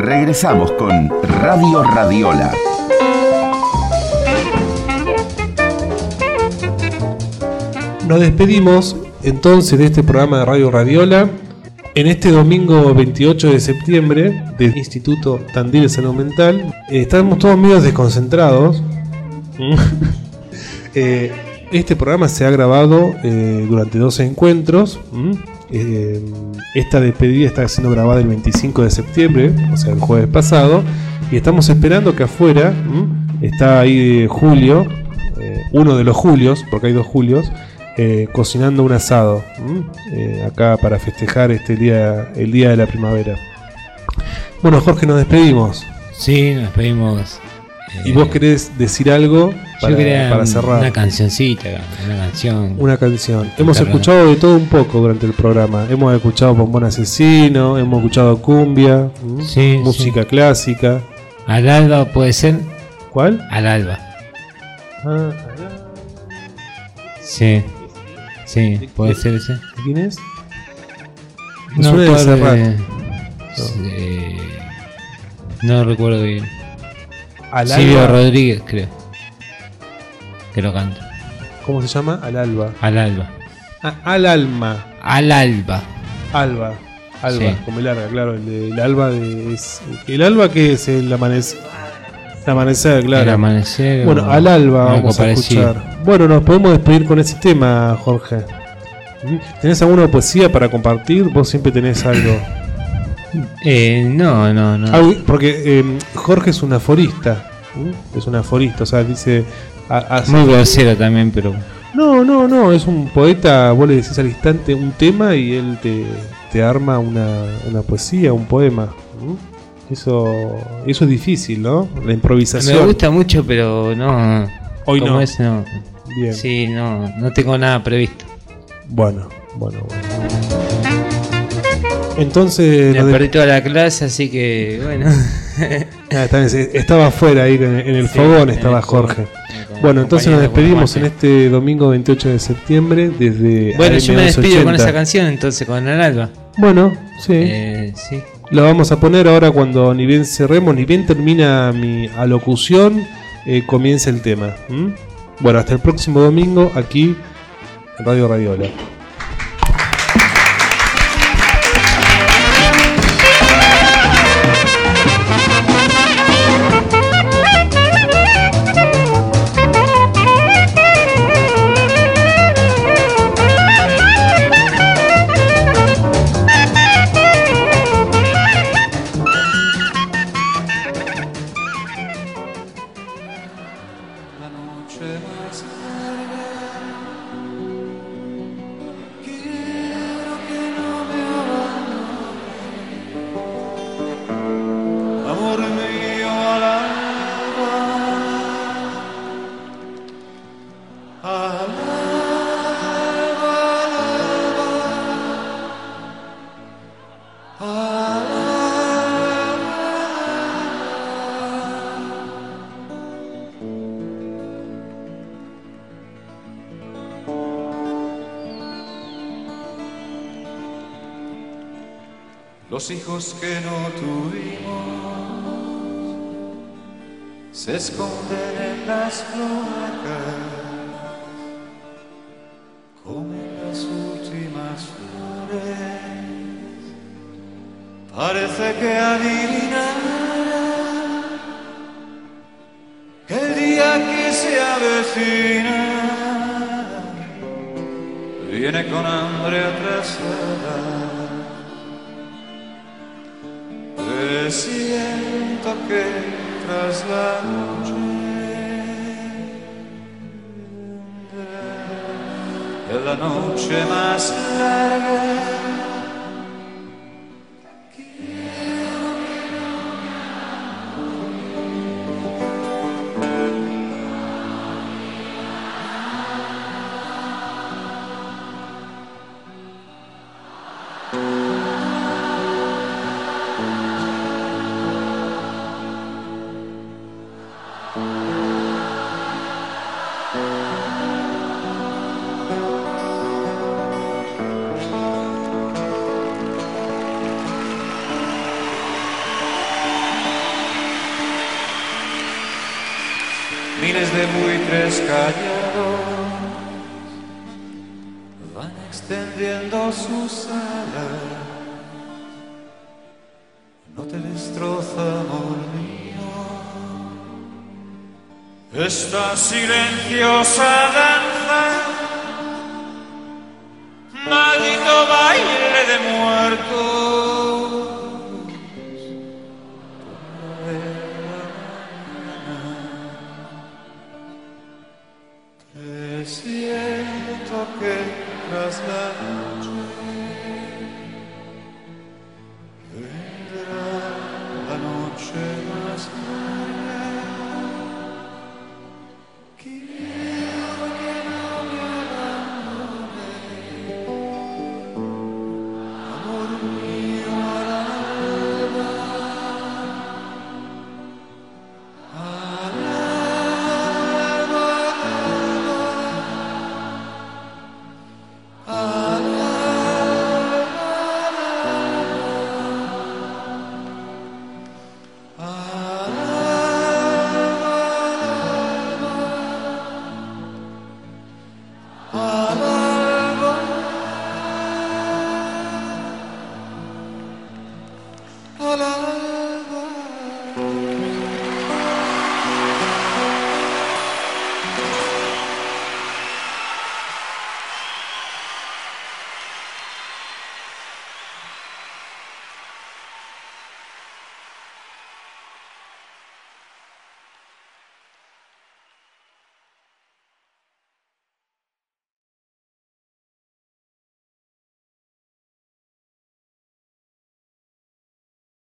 Regresamos con Radio Radiola. Nos despedimos entonces de este programa de Radio Radiola en este domingo 28 de septiembre del Instituto Tandil de Salud Mental. Estamos todos medio desconcentrados. Este programa se ha grabado durante 12 encuentros. Esta despedida está siendo grabada el 25 de septiembre, o sea, el jueves pasado. Y estamos esperando que afuera está ahí Julio, uno de los Julios, porque hay dos Julios, cocinando un asado acá para festejar el día de la primavera. Bueno, Jorge, nos despedimos. Sí, nos despedimos. ¿Y vos querés decir algo para cerrar? Una cancioncita, una canción. Hemos escuchado de todo un poco durante el programa. Hemos escuchado Bombón Asesino, hemos escuchado cumbia, música clásica. Al alba puede ser. ¿Cuál? Al alba. Sí. Sí, puede ser ese. ¿De quién es? No, no recuerdo bien. Silvio Rodríguez, creo que lo canta. ¿Cómo se llama? Al alba. Al alba. Al alma. Al alba. Alba, sí. Como el alba, claro. El alba es. ¿El alba qué es? El amanecer. El amanecer, claro. El amanecer. Bueno, al alba vamos a escuchar. Bueno, nos podemos despedir con ese tema, Jorge. ¿Tenés alguna poesía para compartir? Vos siempre tenés algo. No. Porque Jorge es un aforista. Es un aforista, o sea, dice. Muy grosero también, pero. No, es un poeta. Vos le decís al instante un tema y él te arma una poesía, un poema. Eso es difícil, ¿no? La improvisación. Me gusta mucho, pero no. Hoy no. No. Bien. Sí, no tengo nada previsto. Bueno. Entonces. Me perdí toda la clase, así que bueno. Estaba afuera ahí en el fogón, estaba Jorge. Bueno, entonces nos despedimos en este domingo 28 de septiembre desde. Bueno, yo me despido con esa canción, entonces, con el alba. Bueno, sí. Sí. La vamos a poner ahora cuando ni bien cerremos, ni bien termina mi alocución, comienza el tema. Bueno, hasta el próximo domingo aquí en Radio Radiola. Los hijos que no tuvimos se esconden en las cloacas, comen las últimas flores, parece que adivinarán que el día que se avecina viene con hambre atrasada. Siento que tras la noche de la noche más larga miles de buitres callados van extendiendo sus alas. No te destroza, amor mío, esta silenciosa danza, maldito baile de muertos. Te siento que tras la noche vendrá la noche más larga. Quiero que no me abandone, amor mío, al alba. Al alba, al alba,